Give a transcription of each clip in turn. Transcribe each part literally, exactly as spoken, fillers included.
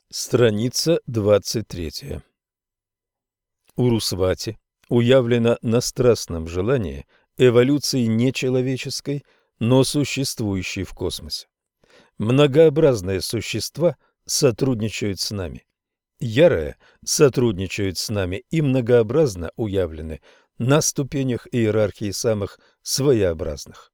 Страница двадцать третья. Урусвати уявлено на страстном желании эволюции нечеловеческой, но существующей в космосе. Многообразные существа сотрудничают с нами. Ярые сотрудничают с нами и многообразно уявлены на ступенях иерархии самых своеобразных.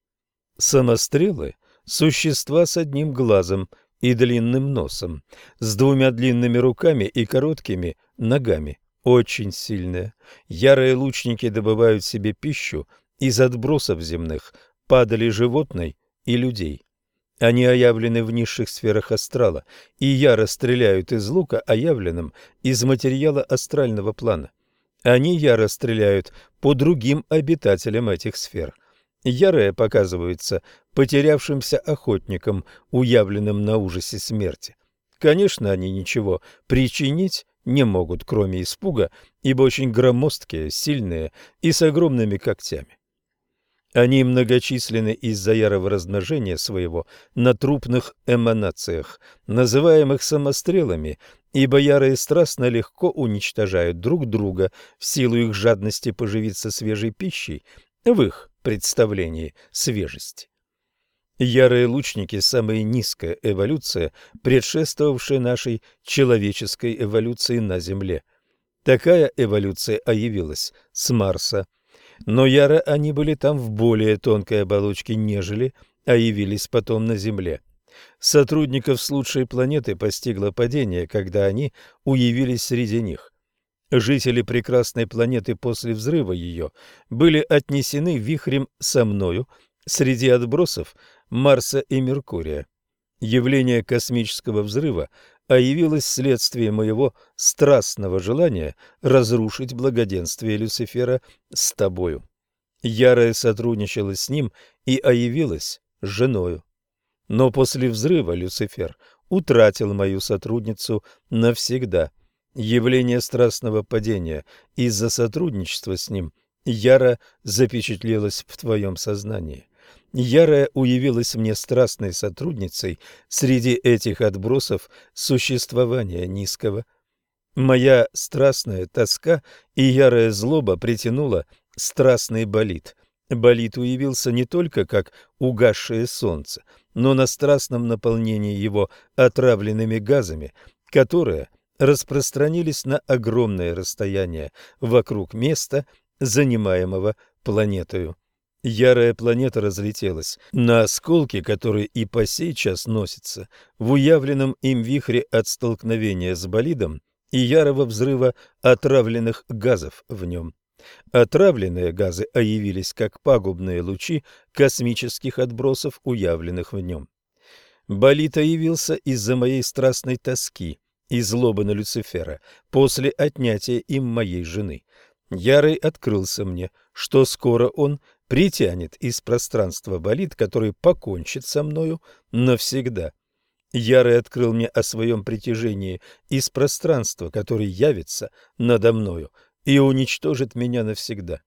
Самострелы – существа с одним глазом и длинным носом, с двумя длинными руками и короткими ногами, очень сильные. Ярые лучники добывают себе пищу из отбросов земных, падали животной и людей. Они оявлены в низших сферах астрала и яро стреляют из лука, оявленным из материала астрального плана. Они яро стреляют по другим обитателям этих сфер. Ярые показываются потерявшимся охотникам, уявленным на ужасе смерти. Конечно, они ничего причинить не могут, кроме испуга, ибо очень громоздкие, сильные и с огромными когтями. Они многочисленны из-за ярого размножения своего на трупных эманациях, называемых самострелами, ибо ярые страстно легко уничтожают друг друга в силу их жадности поживиться свежей пищей, в их представлении свежести. Ярые лучники – самая низкая эволюция, предшествовавшая нашей человеческой эволюции на Земле. Такая эволюция оявилась с Марса. Но яро они были там в более тонкой оболочке, нежели оявились потом на Земле. Сотрудников с лучшей планеты постигло падение, когда они уявились среди них. Жители прекрасной планеты после взрыва ее были отнесены вихрем со мною среди отбросов Марса и Меркурия. Явление космического взрыва явилось следствием моего страстного желания разрушить благоденствие Люцифера с тобою. Ярое сотрудничало с ним и оявилось женою. Но после взрыва Люцифер утратил мою сотрудницу навсегда. Явление страстного падения из-за сотрудничества с ним яро запечатлелось в твоем сознании. Ярая уявилась мне страстной сотрудницей среди этих отбросов существования низкого. Моя страстная тоска и ярая злоба притянула страстный болид. Болид уявился не только как угасшее солнце, но на страстном наполнении его отравленными газами, которые распространились на огромное расстояние вокруг места, занимаемого планетою. Ярая планета разлетелась на осколки, которые и по сей час носятся в уявленном им вихре от столкновения с болидом и ярого взрыва отравленных газов в нем. Отравленные газы оявились как пагубные лучи космических отбросов, уявленных в нем. Болид явился из-за моей страстной тоски и злобы на Люцифера после отнятия им моей жены. Ярый открылся мне, что скоро он притянет из пространства болид, который покончит со мною навсегда. Ярый открыл мне о своем притяжении из пространства, который явится надо мною и уничтожит меня навсегда.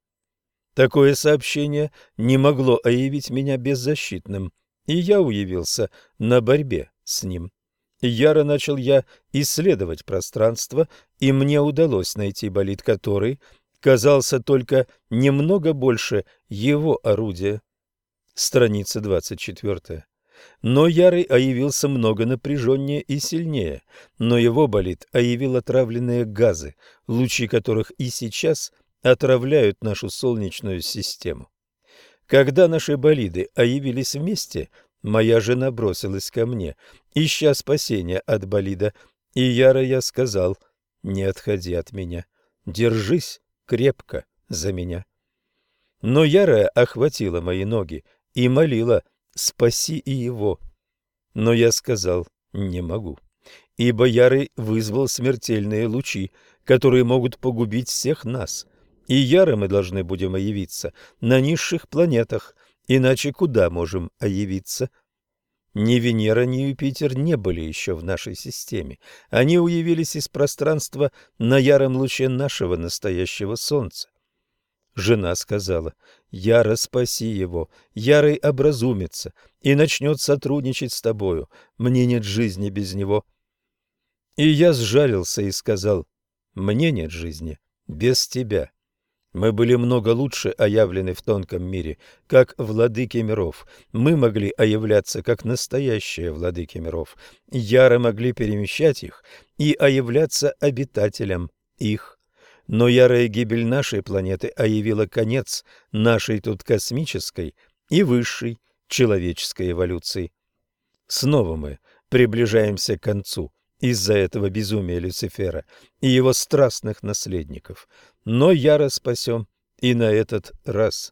Такое сообщение не могло оявить меня беззащитным, и я уявился на борьбе с ним. Яро начал я исследовать пространство, и мне удалось найти болид, который казался только немного больше его орудия. Страница двадцать четвёртая. Но Ярый оявился много напряженнее и сильнее, но его болид оявил отравленные газы, лучи которых и сейчас отравляют нашу Солнечную систему. Когда наши болиды оявились вместе, моя жена бросилась ко мне, ища спасения от болида, и яро я сказал: «Не отходи от меня, держись крепко за меня». Но ярая охватила мои ноги и молила: «Спаси и его». Но я сказал: «Не могу», ибо ярый вызвал смертельные лучи, которые могут погубить всех нас, и яро мы должны будем оявиться на низших планетах, иначе куда можем оявиться? Ни Венера, ни Юпитер не были еще в нашей системе. Они уявились из пространства на яром луче нашего настоящего Солнца. Жена сказала: «Яро, спаси его, Ярый образумится и начнет сотрудничать с тобою. Мне нет жизни без него». И я сжалился и сказал: «Мне нет жизни без тебя». Мы были много лучше оявлены в тонком мире, как владыки миров. Мы могли оявляться, как настоящие владыки миров. Яро могли перемещать их и оявляться обитателям их. Но ярая гибель нашей планеты оявила конец нашей тут космической и высшей человеческой эволюции. Снова мы приближаемся к концу из-за этого безумия Люцифера и его страстных наследников. Но яро спасем и на этот раз.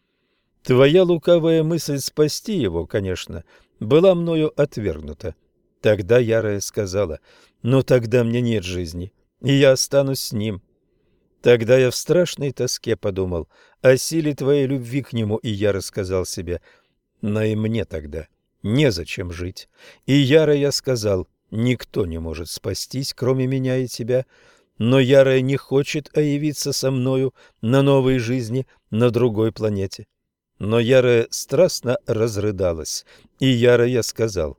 Твоя лукавая мысль спасти его, конечно, была мною отвергнута. Тогда ярая сказала: «Но тогда мне нет жизни, и я останусь с ним». Тогда я в страшной тоске подумал о силе твоей любви к нему, и я рассказал себе: но и мне тогда незачем жить. И яро я сказал: никто не может спастись, кроме меня и тебя, но ярая не хочет оявиться со мною на новой жизни на другой планете. Но ярая страстно разрыдалась, и яро я сказал: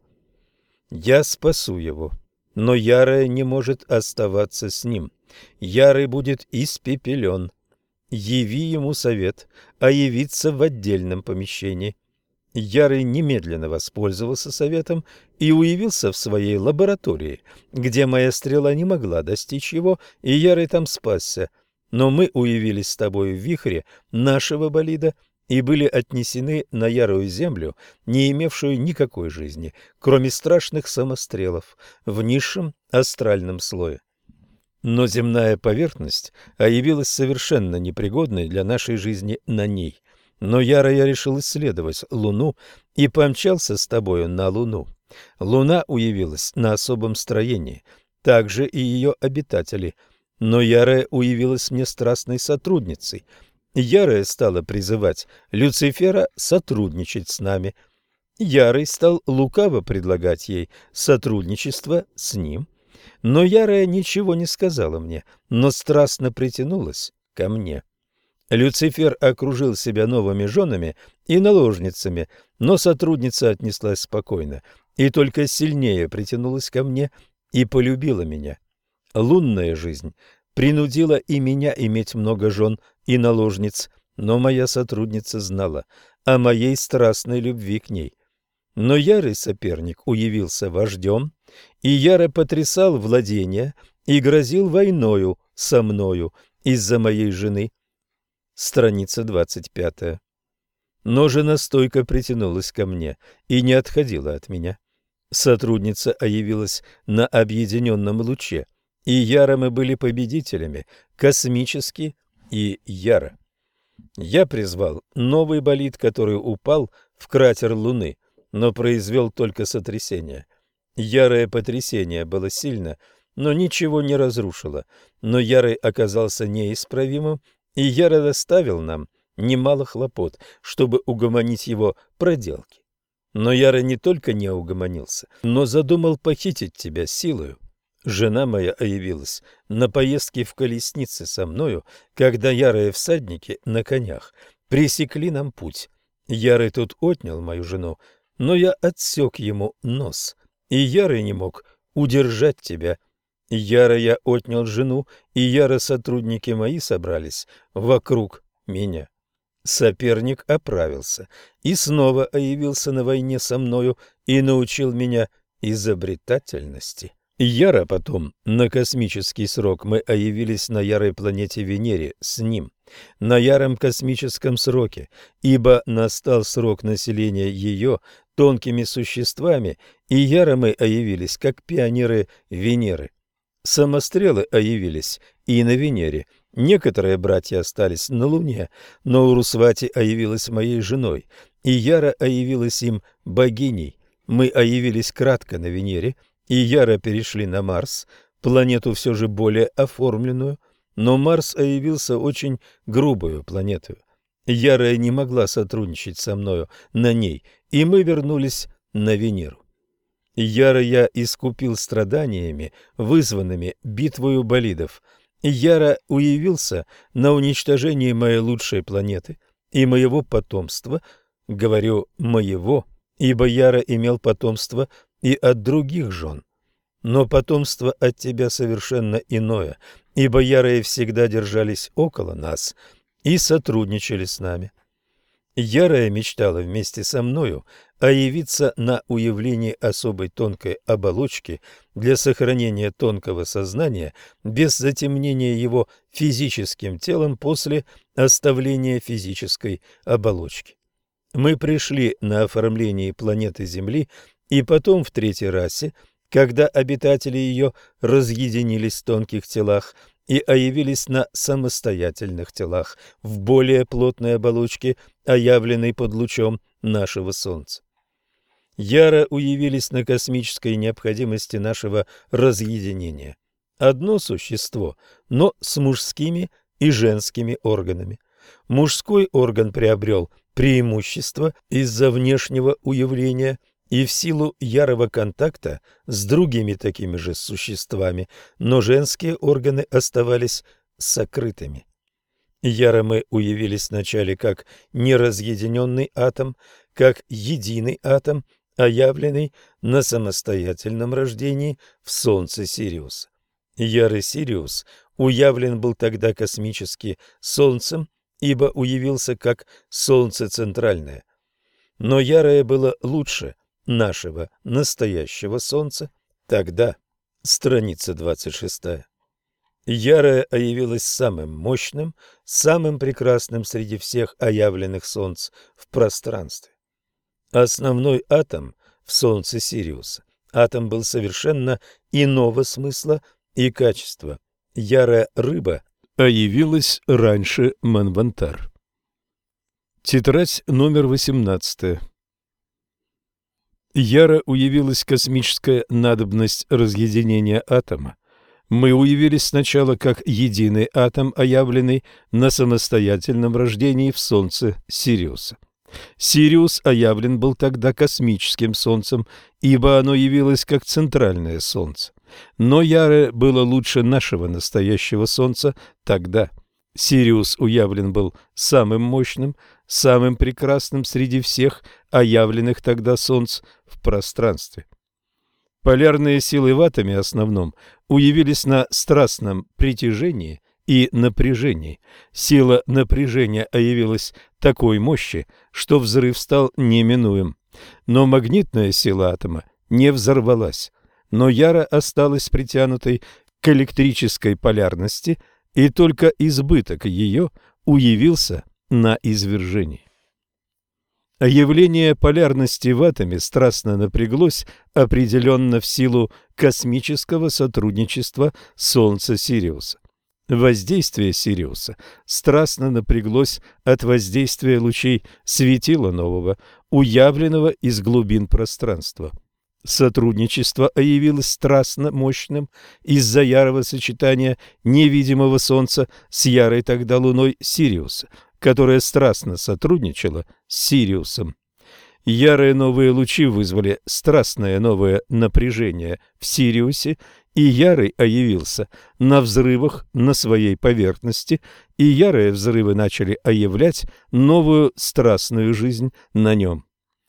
я спасу его, но ярая не может оставаться с ним. Ярый будет испепелен. Яви ему совет, а явиться в отдельном помещении. Ярый немедленно воспользовался советом и уявился в своей лаборатории, где моя стрела не могла достичь его, и Ярый там спасся. Но мы уявились с тобой в вихре нашего болида и были отнесены на ярую землю, не имевшую никакой жизни, кроме страшных самострелов в низшем астральном слое. Но земная поверхность явилась совершенно непригодной для нашей жизни на ней. Но яро я решил исследовать Луну и помчался с тобою на Луну. Луна уявилась на особом строении, также и ее обитатели. Но ярая уявилась мне страстной сотрудницей. Ярая стала призывать Люцифера сотрудничать с нами. Ярый стал лукаво предлагать ей сотрудничество с ним. Но ярая ничего не сказала мне, но страстно притянулась ко мне. Люцифер окружил себя новыми женами и наложницами, но сотрудница отнеслась спокойно и только сильнее притянулась ко мне и полюбила меня. Лунная жизнь принудила и меня иметь много жен и наложниц, но моя сотрудница знала о моей страстной любви к ней. Но ярый соперник уявился вождем, и яро потрясал владения и грозил войною со мною из-за моей жены. Страница двадцать пятая. Но жена стойко притянулась ко мне и не отходила от меня. Сотрудница явилась на объединенном луче, и яро мы были победителями, космически и яро. Я призвал новый болид, который упал в кратер Луны, но произвел только сотрясение. Ярое потрясение было сильно, но ничего не разрушило, но ярый оказался неисправимым, и яро доставил нам немало хлопот, чтобы угомонить его проделки. Но яро не только не угомонился, но задумал похитить тебя силою. Жена моя явилась на поездке в колеснице со мною, когда ярые всадники на конях пресекли нам путь. Ярый тут отнял мою жену, но я отсек ему нос, и ярый не мог удержать тебя. Яро я отнял жену, и яро сотрудники мои собрались вокруг меня. Соперник оправился и снова явился на войне со мною и научил меня изобретательности. Яро потом, на космический срок, мы явились на ярой планете Венере с ним, на яром космическом сроке, ибо настал срок населения ее тонкими существами, и яро мы явились, как пионеры Венеры. Самострелы явились и на Венере. Некоторые братья остались на Луне, но Урусвати явилась моей женой, и яро явилась им богиней. Мы явились кратко на Венере, и яро перешли на Марс, планету все же более оформленную, но Марс явился очень грубую планету. Ярая не могла сотрудничать со мною на ней, и мы вернулись на Венеру. Яро я искупил страданиями, вызванными битвою болидов. Яро уявился на уничтожении моей лучшей планеты и моего потомства, говорю «моего», ибо яро имел потомство и от других жен. но потомство от тебя совершенно иное, ибо ярые всегда держались около нас и сотрудничали с нами. Ярая мечтала вместе со мною а явиться на уявлении особой тонкой оболочки для сохранения тонкого сознания без затемнения его физическим телом после оставления физической оболочки. Мы пришли на оформление планеты Земли и потом в третьей расе, когда обитатели ее разъединились в тонких телах и оявились на самостоятельных телах в более плотной оболочке, оявленной под лучом нашего Солнца. Яро уявились на космической необходимости нашего разъединения. Одно существо, но с мужскими и женскими органами. Мужской орган приобрел преимущество из-за внешнего уявления и в силу ярого контакта с другими такими же существами, но женские органы оставались сокрытыми. Яро мы уявились вначале как неразъединенный атом, как единый атом, оявленный на самостоятельном рождении в Солнце Сириуса. Ярый Сириус уявлен был тогда космически Солнцем, ибо уявился как Солнце центральное. Но ярое было лучше нашего настоящего Солнца тогда. Страница двадцать шестая. Ярое явилось самым мощным, самым прекрасным среди всех оявленных Солнц в пространстве. Основной атом в Солнце Сириуса, атом был совершенно иного смысла и качества. Ярая рыба явилась раньше Манвантар. Тетрадь номер восемнадцать. Яро уявилась космическая надобность разъединения атома. Мы уявились сначала как единый атом, оявленный на самостоятельном рождении в Солнце Сириуса. Сириус оявлен был тогда космическим Солнцем, ибо оно явилось как центральное Солнце. Но Яро было лучше нашего настоящего Солнца тогда. Сириус уявлен был самым мощным, самым прекрасным среди всех оявленных тогда Солнц в пространстве. Полярные силы в атоме основном уявились на страстном притяжении и напряжении. Сила напряжения явилась такой мощи, что взрыв стал неминуем. Но магнитная сила атома не взорвалась, но яро осталась притянутой к электрической полярности, и только избыток ее уявился на извержении. Явление полярности в атоме страстно напряглось определенно в силу космического сотрудничества Солнца Сириуса. Воздействие Сириуса страстно напряглось от воздействия лучей светила нового, уявленного из глубин пространства. Сотрудничество явилось страстно мощным из-за ярого сочетания невидимого Солнца с ярой тогда луной Сириуса, которая страстно сотрудничала с Сириусом. Ярые новые лучи вызвали страстное новое напряжение в Сириусе, и ярый оявился на взрывах на своей поверхности, и ярые взрывы начали оявлять новую страстную жизнь на нем.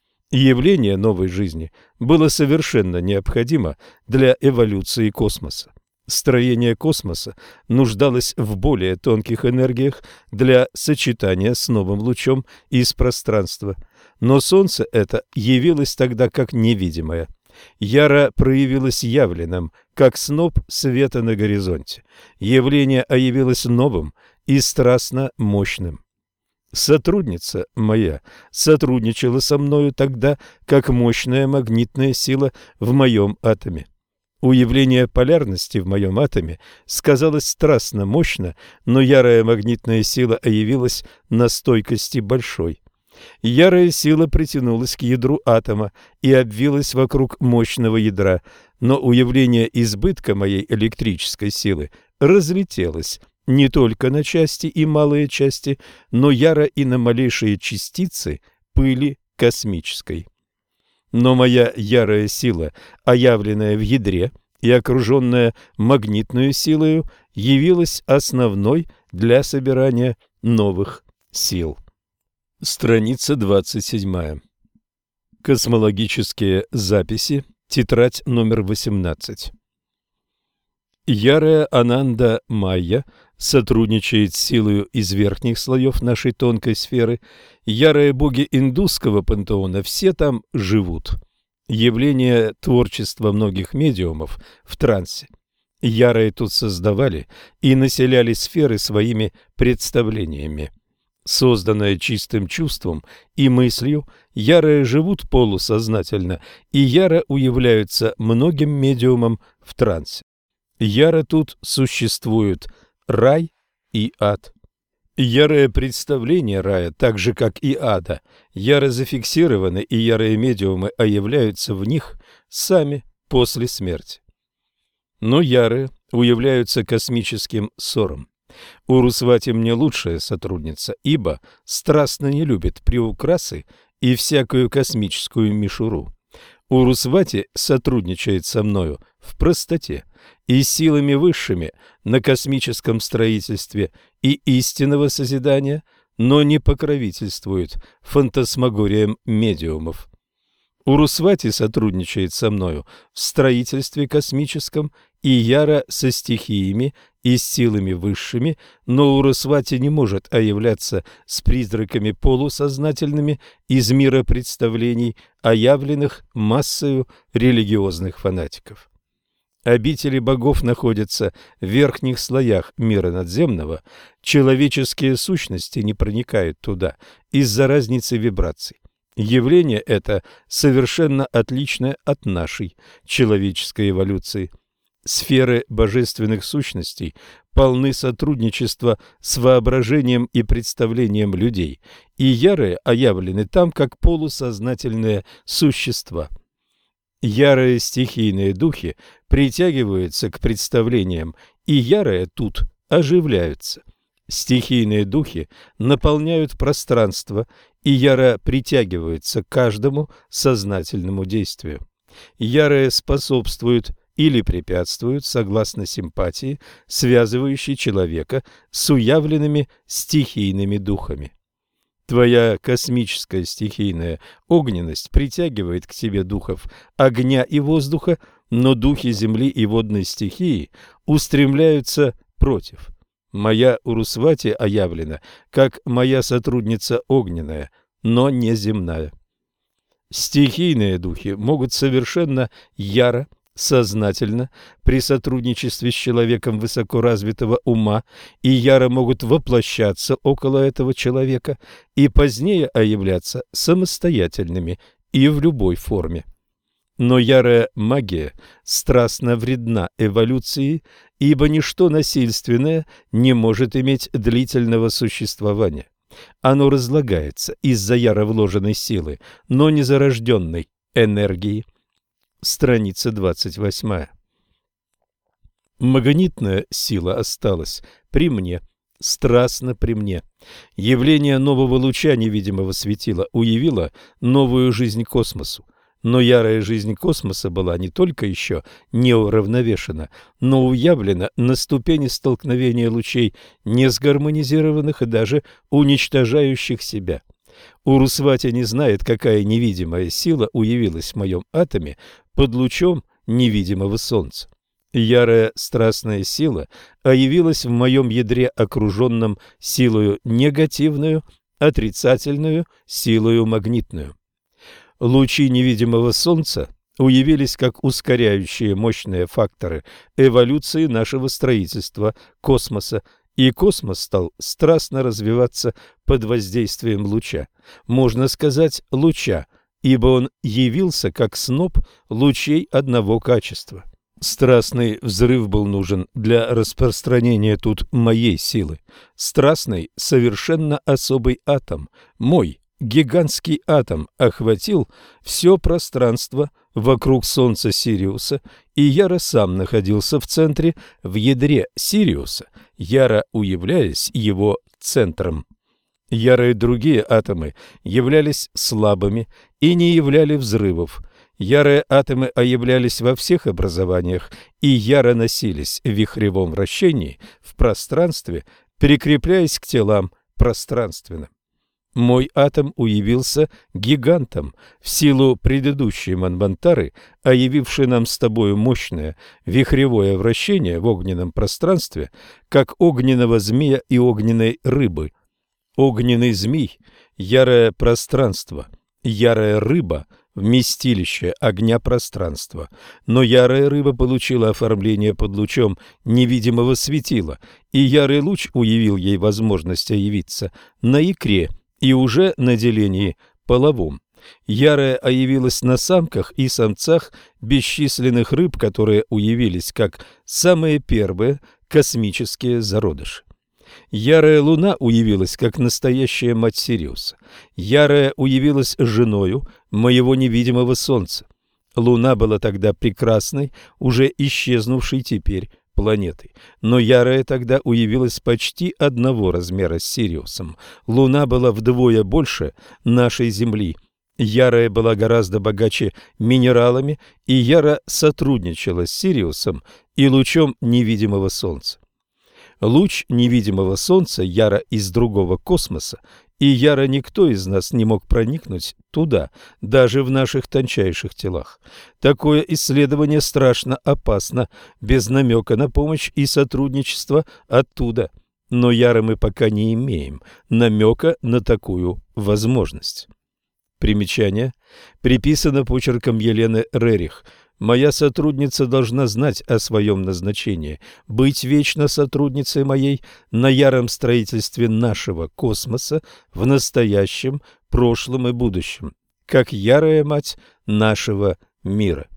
Явление новой жизни было совершенно необходимо для эволюции космоса. Строение космоса нуждалось в более тонких энергиях для сочетания с новым лучом из пространства. Но Солнце это явилось тогда как невидимое. Яро проявилось явленным, как сноп света на горизонте. Явление явилось новым и страстно мощным. Сотрудница моя сотрудничала со мною тогда, как мощная магнитная сила в моем атоме. Уявление полярности в моем атоме сказалось страстно мощно, но ярая магнитная сила явилась на стойкости большой. Ярая сила притянулась к ядру атома и обвилась вокруг мощного ядра, но уявление избытка моей электрической силы разлетелось не только на части и малые части, но яро и на малейшие частицы пыли космической. Но моя ярая сила, оявленная в ядре и окруженная магнитную силою, явилась основной для собирания новых сил. Страница двадцать семь. Космологические записи, тетрадь номер восемнадцать. Ярая Ананда Майя сотрудничает с силою из верхних слоев нашей тонкой сферы. Ярые боги индусского пантеона все там живут. Явление творчества многих медиумов в трансе. Ярые тут создавали и населяли сферы своими представлениями. Созданное чистым чувством и мыслью, ярые живут полусознательно и яро уявляются многим медиумам в трансе. Яро тут существуют рай и ад. Ярое представление рая, так же как и ада, яро зафиксированы, и ярые медиумы являются в них сами после смерти. Но ярые уявляются космическим ссором. Урусвати мне лучшая сотрудница, ибо страстно не любит приукрасы и всякую космическую мишуру. Урусвати сотрудничает со мною в простоте и силами высшими на космическом строительстве и истинного созидания, но не покровительствует фантасмагориям медиумов. Урусвати сотрудничает со мною в строительстве космическом и яро со стихиями и с силами высшими, но Урусвати не может являться с призраками полусознательными из мира представлений, оявленных массою религиозных фанатиков. Обители богов находятся в верхних слоях мира надземного, человеческие сущности не проникают туда из-за разницы вибраций. Явление это совершенно отличное от нашей человеческой эволюции. Сферы божественных сущностей полны сотрудничества с воображением и представлением людей, и ярые оявлены там как полусознательные существа. Ярые стихийные духи притягиваются к представлениям, и ярые тут оживляются. Стихийные духи наполняют пространство, и яро притягиваются к каждому сознательному действию. Ярые способствуют или препятствуют, согласно симпатии, связывающей человека с уявленными стихийными духами. Твоя космическая стихийная огненность притягивает к тебе духов огня и воздуха, но духи земли и водной стихии устремляются против. Моя Урусвати оявлена, как моя сотрудница огненная, но не земная. Стихийные духи могут совершенно яро, сознательно, при сотрудничестве с человеком высокоразвитого ума, и яро могут воплощаться около этого человека и позднее являться самостоятельными и в любой форме. Но ярая магия страстно вредна эволюции, ибо ничто насильственное не может иметь длительного существования. Оно разлагается из-за яро вложенной силы, но не зарожденной энергии. Страница двадцать восемь. Магнитная сила осталась при мне, страстно при мне. Явление нового луча невидимого светила уявило новую жизнь космосу. Но ярая жизнь космоса была не только еще не уравновешена, но уявлена на ступени столкновения лучей несгармонизированных и даже уничтожающих себя. Урусвати не знает, какая невидимая сила уявилась в моем атоме под лучом невидимого солнца. Ярая страстная сила явилась в моем ядре, окруженном силою негативную, отрицательную, силою магнитную. Лучи невидимого солнца уявились как ускоряющие мощные факторы эволюции нашего строительства космоса, и космос стал страстно развиваться под воздействием луча. Можно сказать, луча, ибо он явился как сноп лучей одного качества. Страстный взрыв был нужен для распространения тут моей силы. Страстный, совершенно особый атом, мой гигантский атом, охватил все пространство вокруг Солнца Сириуса, и яро сам находился в центре, в ядре Сириуса, яро уявляясь его центром. Ярые другие атомы являлись слабыми и не являли взрывов. Ярые атомы являлись во всех образованиях и яро носились в вихревом вращении в пространстве, прикрепляясь к телам пространственным. Мой атом уявился гигантом в силу предыдущей Манвантары, а явившей нам с тобою мощное вихревое вращение в огненном пространстве, как огненного змея и огненной рыбы. Огненный змей – ярое пространство, ярая рыба – вместилище огня пространства. Но ярая рыба получила оформление под лучом невидимого светила, и ярый луч уявил ей возможность явиться на икре и уже на делении половом. Ярая оявилась на самках и самцах бесчисленных рыб, которые уявились как самые первые космические зародыши. Ярая луна уявилась как настоящая мать Сириуса. Ярая уявилась женою моего невидимого солнца. Луна была тогда прекрасной, уже исчезнувшей теперь планетой. Но ярая тогда уявилась почти одного размера с Сириусом. Луна была вдвое больше нашей Земли. Ярая была гораздо богаче минералами, и яро сотрудничала с Сириусом и лучом невидимого Солнца. Луч невидимого Солнца яро из другого космоса, и яро никто из нас не мог проникнуть туда, даже в наших тончайших телах. Такое исследование страшно опасно, без намека на помощь и сотрудничество оттуда. Но яро мы пока не имеем намека на такую возможность. Примечание. Приписано почерком Елены Рерих. Моя сотрудница должна знать о своем назначении, быть вечно сотрудницей моей на яром строительстве нашего космоса в настоящем, прошлом и будущем, как ярая мать нашего мира.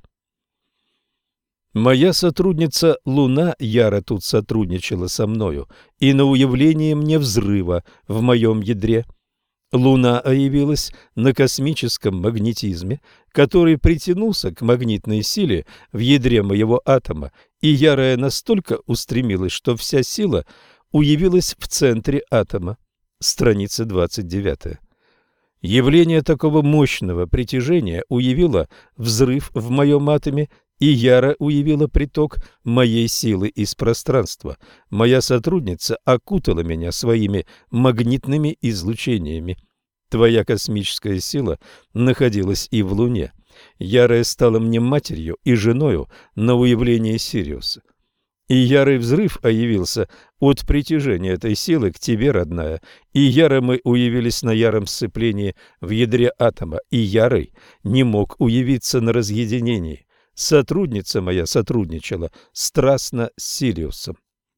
Моя сотрудница Луна яро тут сотрудничала со мною, и на уявление мне взрыва в моем ядре. Луна оявилась на космическом магнетизме, который притянулся к магнитной силе в ядре моего атома, и ярая настолько устремилась, что вся сила уявилась в центре атома. Страница двадцать девять. Явление такого мощного притяжения уявило взрыв в моем атоме, и яро уявила приток моей силы из пространства. Моя сотрудница окутала меня своими магнитными излучениями. Твоя космическая сила находилась и в Луне. Ярая стала мне матерью и женою на уявление Сириуса. И ярый взрыв оявился от притяжения этой силы к тебе, родная, и яро мы уявились на яром сцеплении в ядре атома, и ярый не мог уявиться на разъединении. Сотрудница моя сотрудничала страстно с Сириусом.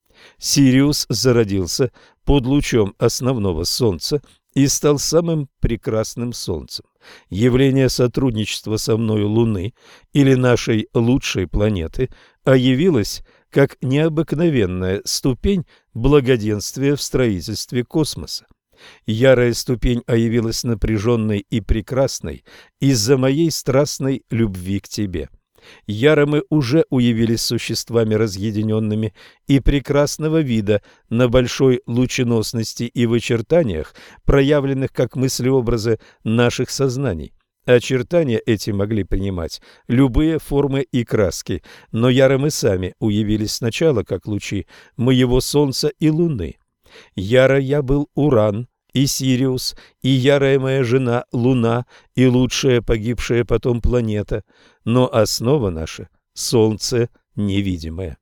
Сириус зародился под лучом основного Солнца и стал самым прекрасным Солнцем. Явление сотрудничества со мною Луны или нашей лучшей планеты оявилось как необыкновенная ступень благоденствия в строительстве космоса. Ярая ступень оявилась напряженной и прекрасной из-за моей страстной любви к тебе. Яро мы уже уявились существами разъединенными и прекрасного вида на большой лученосности и в очертаниях, проявленных как мыслеобразы наших сознаний. Очертания эти могли принимать любые формы и краски, но яро мы сами уявились сначала как лучи моего Солнца и Луны. Яро я был Уран и Сириус, и ярая моя жена Луна, и лучшая погибшая потом планета, но основа наша — Солнце невидимое.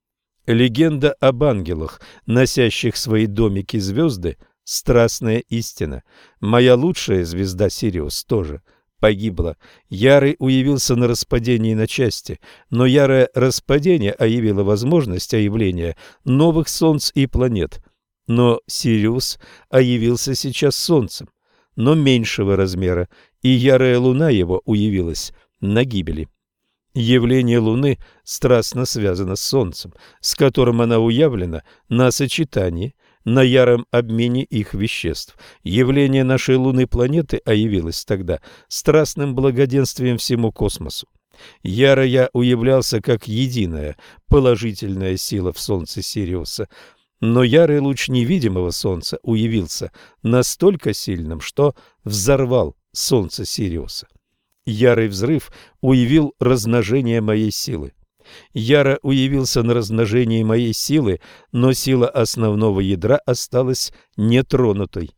Легенда об ангелах, носящих свои домики звезды, — страстная истина. Моя лучшая звезда Сириус тоже погибла. Ярый уявился на распадении на части, но ярое распадение оявило возможность оявления новых солнц и планет. Но Сириус оявился сейчас Солнцем, но меньшего размера, и ярая луна его уявилась на гибели. Явление Луны страстно связано с Солнцем, с которым она уявлена на сочетании, на яром обмене их веществ. Явление нашей Луны-планеты оявилось тогда страстным благоденствием всему космосу. Яро я уявлялся как единая положительная сила в Солнце Сириуса, но ярый луч невидимого Солнца уявился настолько сильным, что взорвал Солнце Сириуса. Ярый взрыв уявил размножение моей силы. Яро уявился на размножении моей силы, но сила основного ядра осталась нетронутой.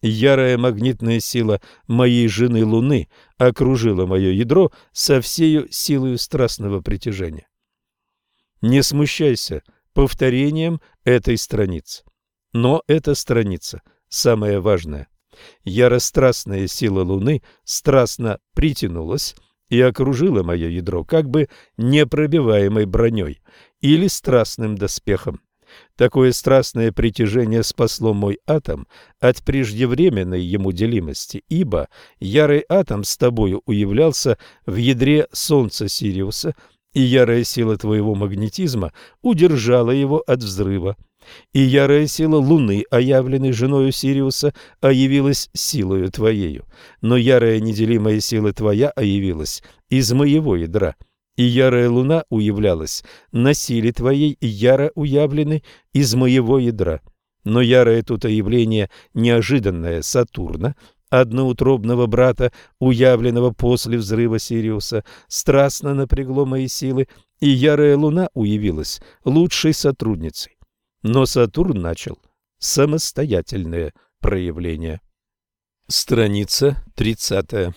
Ярая магнитная сила моей жены Луны окружила мое ядро со всею силою страстного притяжения. Не смущайся повторением этой страницы. Но эта страница самая важная. Ярострастная сила Луны страстно притянулась и окружила мое ядро как бы непробиваемой броней или страстным доспехом. Такое страстное притяжение спасло мой атом от преждевременной ему делимости, ибо ярый атом с тобою уявлялся в ядре Солнца Сириуса, и ярая сила твоего магнетизма удержала его от взрыва. И ярая сила Луны, оявленной женою Сириуса, оявилась силою твоею, но ярая неделимая сила твоя оявилась из моего ядра. И ярая Луна уявлялась на силе твоей, яро уявленной из моего ядра. Но ярое тут оявление неожиданное Сатурна, одноутробного брата, уявленного после взрыва Сириуса, страстно напрягло мои силы, и ярая Луна уявилась лучшей сотрудницей. Но Сатурн начал самостоятельное проявление. Страница тридцатая.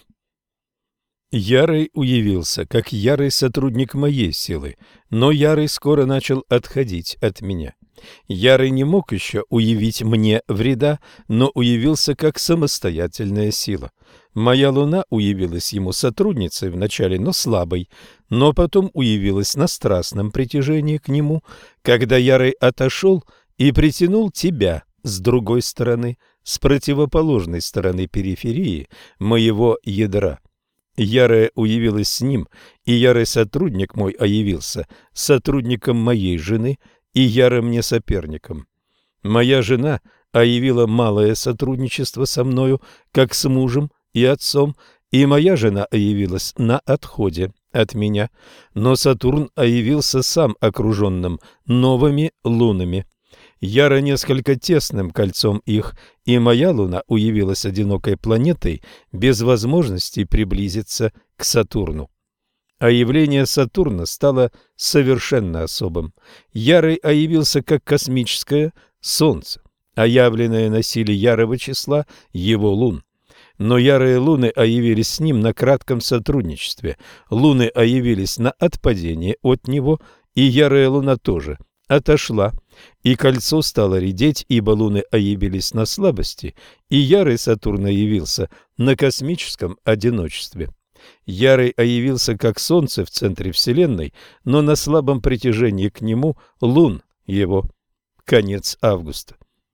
Ярый уявился, как ярый сотрудник моей силы, но ярый скоро начал отходить от меня. Ярый не мог еще уявить мне вреда, но уявился как самостоятельная сила. Моя Луна уявилась ему сотрудницей вначале, но слабой, но потом уявилась на страстном притяжении к нему, когда ярый отошел и притянул тебя с другой стороны, с противоположной стороны периферии моего ядра. Ярая уявилась с ним, и ярый сотрудник мой оявился сотрудником моей жены и ярым мне соперником. Моя жена оявила малое сотрудничество со мною, как с мужем и отцом, и моя жена оявилась на отходе от меня, но Сатурн оявился сам окруженным новыми лунами. Яро несколько тесным кольцом их, и моя Луна уявилась одинокой планетой без возможности приблизиться к Сатурну. А явление Сатурна стало совершенно особым. Ярый оявился как космическое Солнце, оявленное на силе ярого числа его лун. Но ярые луны оявились с ним на кратком сотрудничестве. Луны оявились на отпадение от него, и ярая Луна тоже отошла, и кольцо стало редеть, ибо луны оявились на слабости, и ярый Сатурн явился на космическом одиночестве. Ярый оявился как Солнце в центре Вселенной, но на слабом притяжении к нему лун его. Конец августа.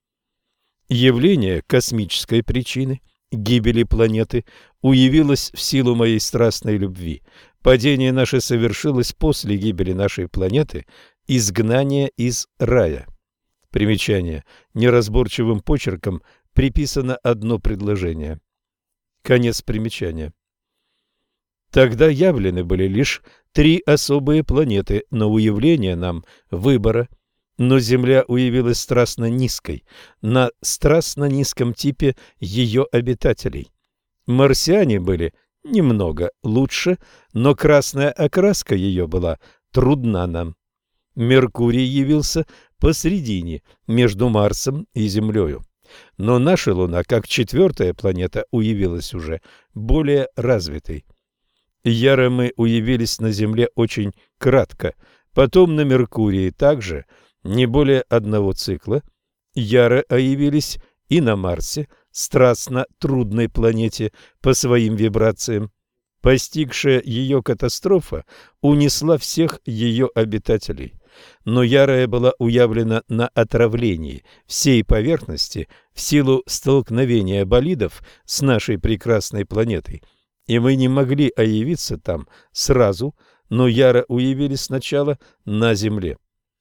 Явление космической причины гибели планеты уявилось в силу моей страстной любви. Падение наше совершилось после гибели нашей планеты, изгнание из рая. Примечание. Неразборчивым почерком приписано одно предложение. Конец примечания. Тогда явлены были лишь три особые планеты на уявление нам выбора, но Земля уявилась страстно низкой, на страстно низком типе ее обитателей. Марсиане были немного лучше, но красная окраска ее была трудна нам. Меркурий явился посредине между Марсом и Землею. Но наша Луна, как четвертая планета, уявилась уже более развитой. Яро мы уявились на Земле очень кратко, потом на Меркурии также не более одного цикла. Яро оявились и на Марсе, страстно трудной планете по своим вибрациям. Постигшая ее катастрофа унесла всех ее обитателей. Но ярая была уявлена на отравлении всей поверхности в силу столкновения болидов с нашей прекрасной планетой, и мы не могли оявиться там сразу, но яро уявились сначала на Земле.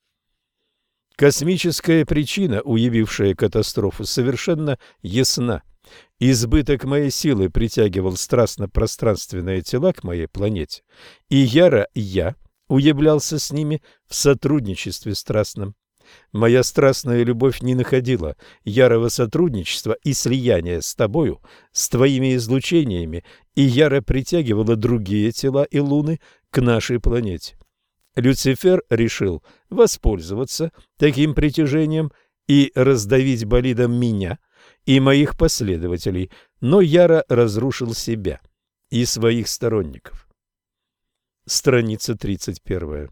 Космическая причина, уявившая катастрофу, совершенно ясна. Избыток моей силы притягивал страстно-пространственные тела к моей планете, и яро я уявлялся с ними в сотрудничестве страстном. Моя страстная любовь не находила ярого сотрудничества и слияния с тобою, с твоими излучениями, и яро притягивала другие тела и луны к нашей планете. Люцифер решил воспользоваться таким притяжением и раздавить болидом меня, и моих последователей, но яро разрушил себя и своих сторонников. Страница тридцать первая.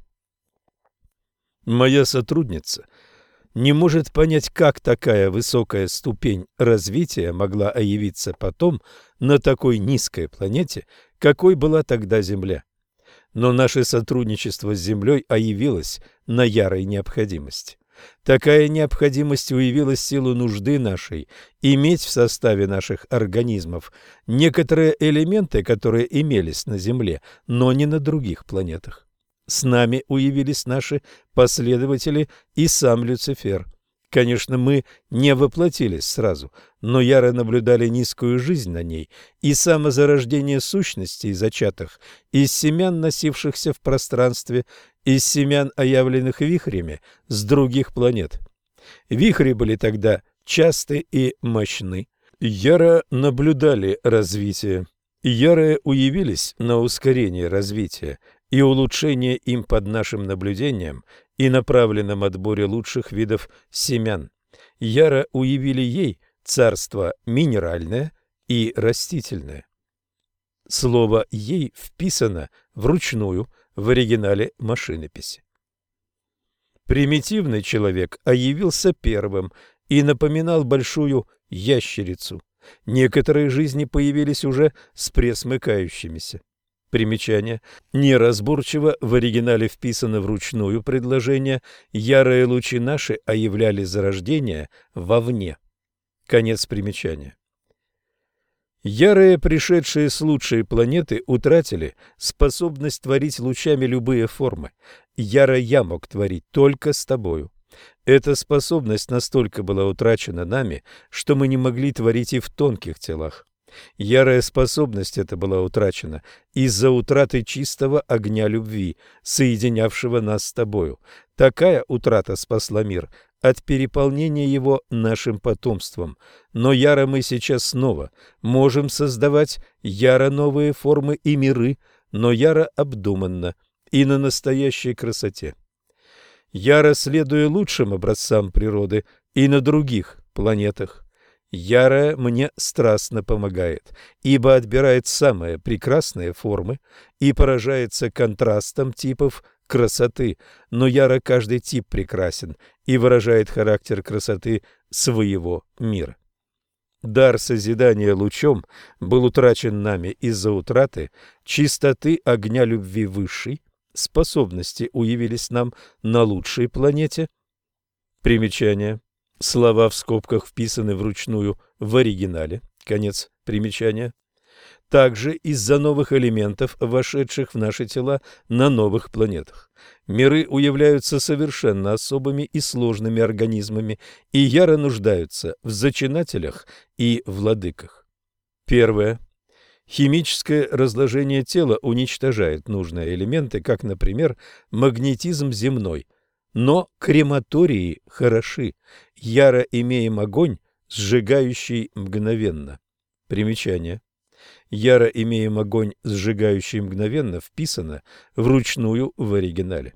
Моя сотрудница не может понять, как такая высокая ступень развития могла явиться потом на такой низкой планете, какой была тогда Земля. Но наше сотрудничество с Землей явилось на ярой необходимости. Такая необходимость уявилась в силу нужды нашей иметь в составе наших организмов некоторые элементы, которые имелись на Земле, но не на других планетах. С нами уявились наши последователи и сам Люцифер. Конечно, мы не воплотились сразу, но яро наблюдали низкую жизнь на ней и самозарождение сущностей, зачатых из семян, носившихся в пространстве, из семян, оявленных вихрями с других планет. Вихри были тогда часты и мощны. Яро наблюдали развитие. Ярые уявились на ускорение развития и улучшение им под нашим наблюдением и направленном отборе лучших видов семян. Яро уявили ей царство минеральное и растительное. Слово «ей» вписано вручную в оригинале машинописи. Примитивный человек явился первым и напоминал большую ящерицу. Некоторые жизни появились уже с пресмыкающимися. Примечание. Неразборчиво в оригинале вписано вручную предложение «ярые лучи наши являли зарождение вовне». Конец примечания. Ярые, пришедшие с лучшей планеты, утратили способность творить лучами любые формы. Яро я мог творить только с тобою. Эта способность настолько была утрачена нами, что мы не могли творить и в тонких телах. Ярая способность эта была утрачена из-за утраты чистого огня любви, соединявшего нас с тобою. Такая утрата спасла мир от переполнения его нашим потомством. Но яро мы сейчас снова можем создавать яро новые формы и миры, но яро обдуманно и на настоящей красоте. Яро, следуя лучшим образцам природы и на других планетах. Ярое мне страстно помогает, ибо отбирает самые прекрасные формы и поражается контрастом типов красоты, но яро каждый тип прекрасен и выражает характер красоты своего мира. Дар созидания лучом был утрачен нами из-за утраты чистоты огня любви высшей, способности уявились нам на лучшей планете. Примечание. Слова в скобках вписаны вручную в оригинале. Конец примечания. Также из-за новых элементов, вошедших в наши тела на новых планетах. Миры уявляются совершенно особыми и сложными организмами и яро нуждаются в зачинателях и владыках. Первое. Химическое разложение тела уничтожает нужные элементы, как, например, магнетизм земной. Но крематории хороши. Яро имеем огонь, сжигающий мгновенно. Примечание. Яро имеем огонь, сжигающий мгновенно, вписано вручную в оригинале.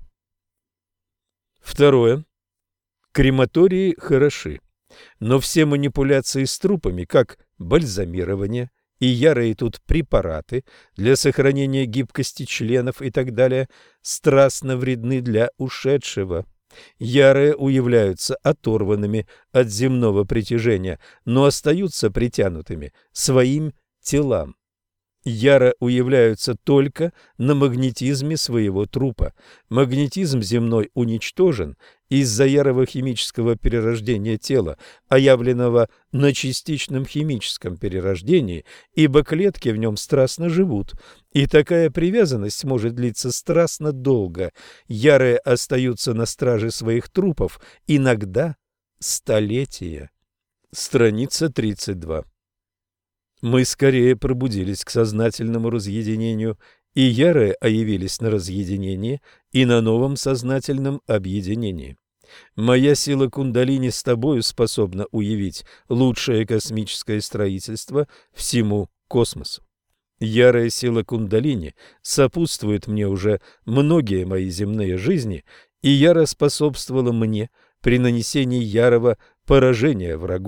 Второе. Крематории хороши, но все манипуляции с трупами, как бальзамирование и ярые тут препараты для сохранения гибкости членов и так далее, страстно вредны для ушедшего. Ярые уявляются оторванными от земного притяжения, но остаются притянутыми своим телам. Яро уявляются только на магнетизме своего трупа. Магнетизм земной уничтожен из-за ярого химического перерождения тела, оявленного на частичном химическом перерождении, ибо клетки в нем страстно живут, и такая привязанность может длиться страстно долго. Ярые остаются на страже своих трупов, иногда столетия. Страница тридцать два. Мы скорее пробудились к сознательному разъединению, и ярые явились на разъединении и на новом сознательном объединении. Моя сила кундалини с тобою способна уявить лучшее космическое строительство всему космосу. Ярая сила кундалини сопутствует мне уже многие мои земные жизни, и яро способствовала мне при нанесении ярого поражения врагу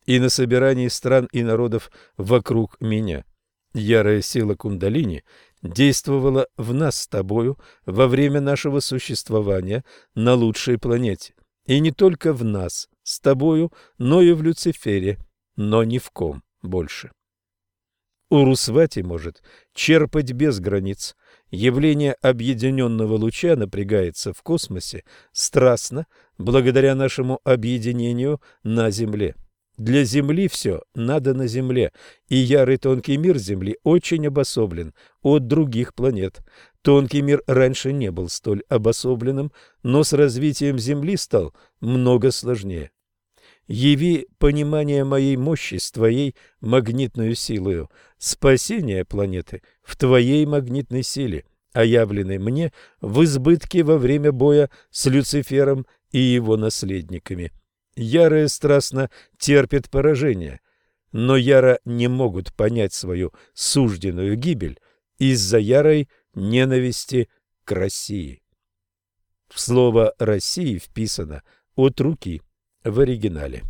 и на собирании стран и народов вокруг меня. Ярая сила кундалини действовала в нас с тобою во время нашего существования на лучшей планете. И не только в нас с тобою, но и в Люцифере, но ни в ком больше. Урусвати может черпать без границ. Явление объединенного луча напрягается в космосе страстно, благодаря нашему объединению на Земле. Для Земли все надо на Земле, и ярый тонкий мир Земли очень обособлен от других планет. Тонкий мир раньше не был столь обособленным, но с развитием Земли стал много сложнее. Яви понимание моей мощи с твоей магнитной силою, спасение планеты в твоей магнитной силе, оявленной мне в избытке во время боя с Люцифером и его наследниками. Ярые страстно терпят поражение, но яро не могут понять свою сужденную гибель из-за ярой ненависти к России. В слово «России» вписано от руки в оригинале.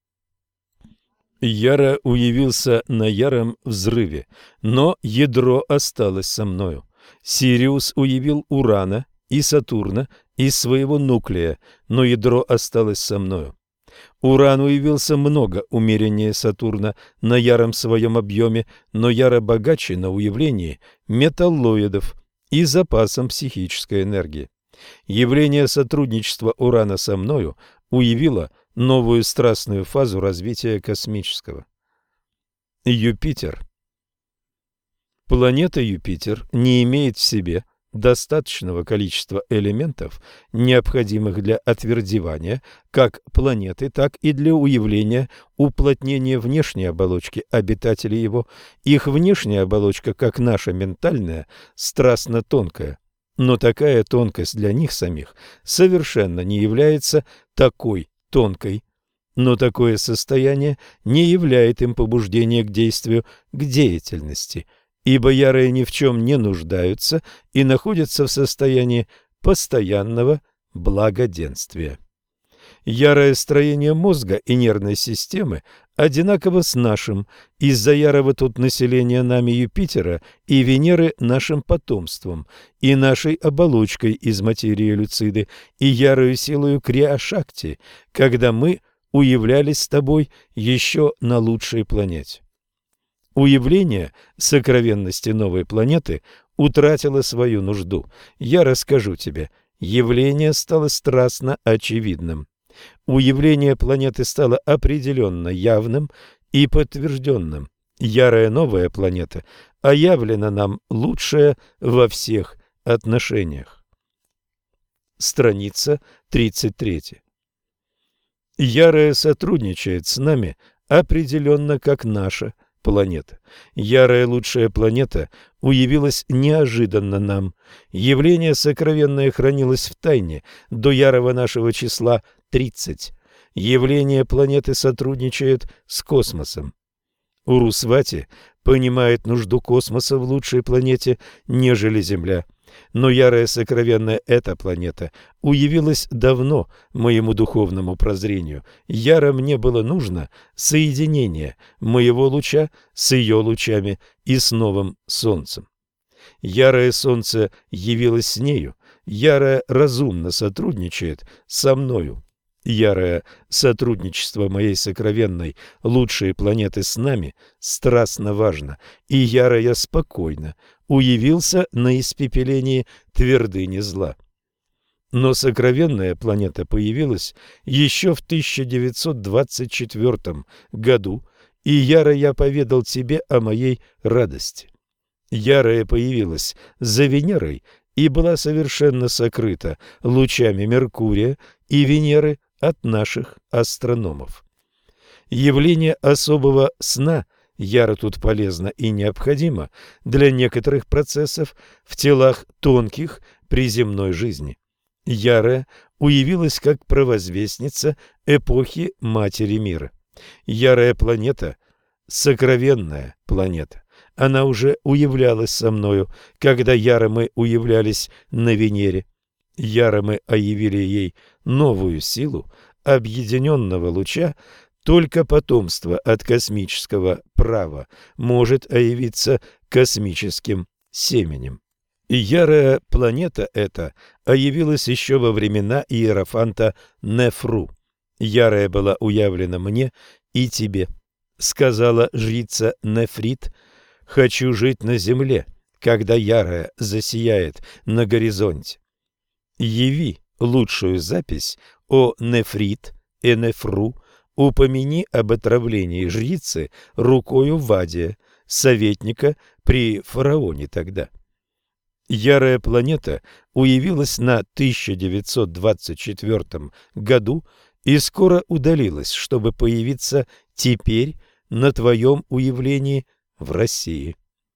Яра уявился на яром взрыве, но ядро осталось со мною. Сириус уявил Урана и Сатурна из своего нуклея, но ядро осталось со мною. Уран уявился много умереннее Сатурна на яром своем объеме, но яро богаче на уявлении металлоидов и запасом психической энергии. Явление сотрудничества Урана со мною уявило новую страстную фазу развития космического. Юпитер. Планета Юпитер не имеет в себе достаточного количества элементов, необходимых для отвердевания как планеты, так и для уявления уплотнения внешней оболочки обитателей его. Их внешняя оболочка, как наша ментальная, страстно тонкая, но такая тонкость для них самих совершенно не является такой тонкой. Но такое состояние не являет им побуждения к действию, к деятельности, ибо ярые ни в чем не нуждаются и находятся в состоянии постоянного благоденствия. Ярое строение мозга и нервной системы одинаково с нашим, из-за ярого тут населения нами Юпитера и Венеры нашим потомством, и нашей оболочкой из материи Люциды, и ярою силою Криа-Шакти, когда мы уявлялись с тобой еще на лучшей планете. Уявление сокровенности новой планеты утратило свою нужду. Я расскажу тебе, явление стало страстно очевидным. Уявление планеты стало определенно явным и подтвержденным. Ярая новая планета оявлена нам лучшая во всех отношениях. Страница тридцать три. Ярая сотрудничает с нами определенно как наша планета. Ярая лучшая планета уявилась неожиданно нам. Явление сокровенное хранилось в тайне до ярого нашего числа тридцать. Явление планеты сотрудничает с космосом. Урусвати понимает нужду космоса в лучшей планете, нежели Земля. Но ярая сокровенная эта планета уявилась давно моему духовному прозрению. Яро мне было нужно соединение моего луча с ее лучами и с новым солнцем. Ярое солнце явилось с нею, ярое разумно сотрудничает со мною. Ярое сотрудничество моей сокровенной лучшей планеты с нами страстно важно, и яро я спокойно уявился на испепелении твердыни зла. Но сокровенная планета появилась еще в тысяча девятьсот двадцать четвёртом году, и яро я поведал тебе о моей радости. Ярая появилась за Венерой и была совершенно сокрыта лучами Меркурия и Венеры от наших астрономов. Явление особого сна яро тут полезно и необходимо для некоторых процессов в телах тонких при земной жизни. Ярая уявилась как провозвестница эпохи Матери Мира. Ярая планета — сокровенная планета. Она уже уявлялась со мною, когда яро мы уявлялись на Венере. Яро мы оявили ей новую силу объединенного луча, Только потомство от космического права может оявиться космическим семенем. И ярая планета эта оявилась еще во времена иерофанта Нефру. Ярая была уявлена мне и тебе. Сказала жрица Нефрит: «Хочу жить на земле, когда ярая засияет на горизонте». Яви лучшую запись о Нефрит и Нефру, упомяни об отравлении жрицы рукою Вадия, советника при фараоне тогда. Ярая планета уявилась на тысяча девятьсот двадцать четвёртом году и скоро удалилась, чтобы появиться теперь на твоем уявлении в России.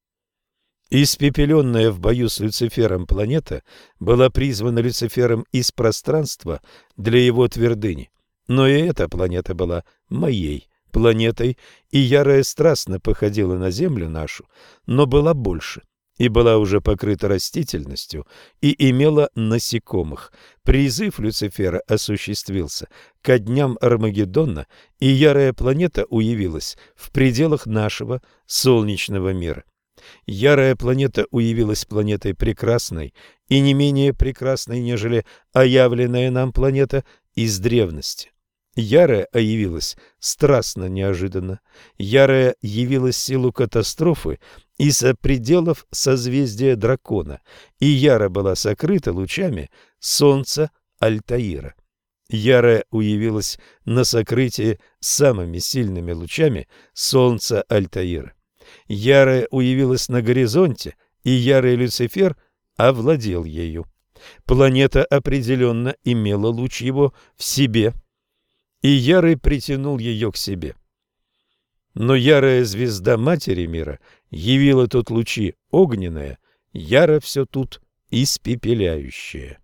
Испепеленная в бою с Люцифером планета была призвана Люцифером из пространства для его твердыни. Но и эта планета была моей планетой, и ярая страстно походила на Землю нашу, но была больше, и была уже покрыта растительностью, и имела насекомых. Призыв Люцифера осуществился ко дням Армагеддона, и ярая планета уявилась в пределах нашего солнечного мира. Ярая планета уявилась планетой прекрасной и не менее прекрасной, нежели оявленная нам планета из древности. Ярая явилась страстно неожиданно. Ярая явилась в силу катастрофы из-за пределов созвездия Дракона, и Яра была сокрыта лучами солнца Альтаира. Ярая уявилась на сокрытии самыми сильными лучами солнца Альтаира. Ярая уявилась на горизонте, и ярый Люцифер овладел ею. Планета определенно имела луч его в себе, и ярый притянул ее к себе. Но ярая звезда Матери мира явила тут лучи огненные, яро все тут испепеляющее.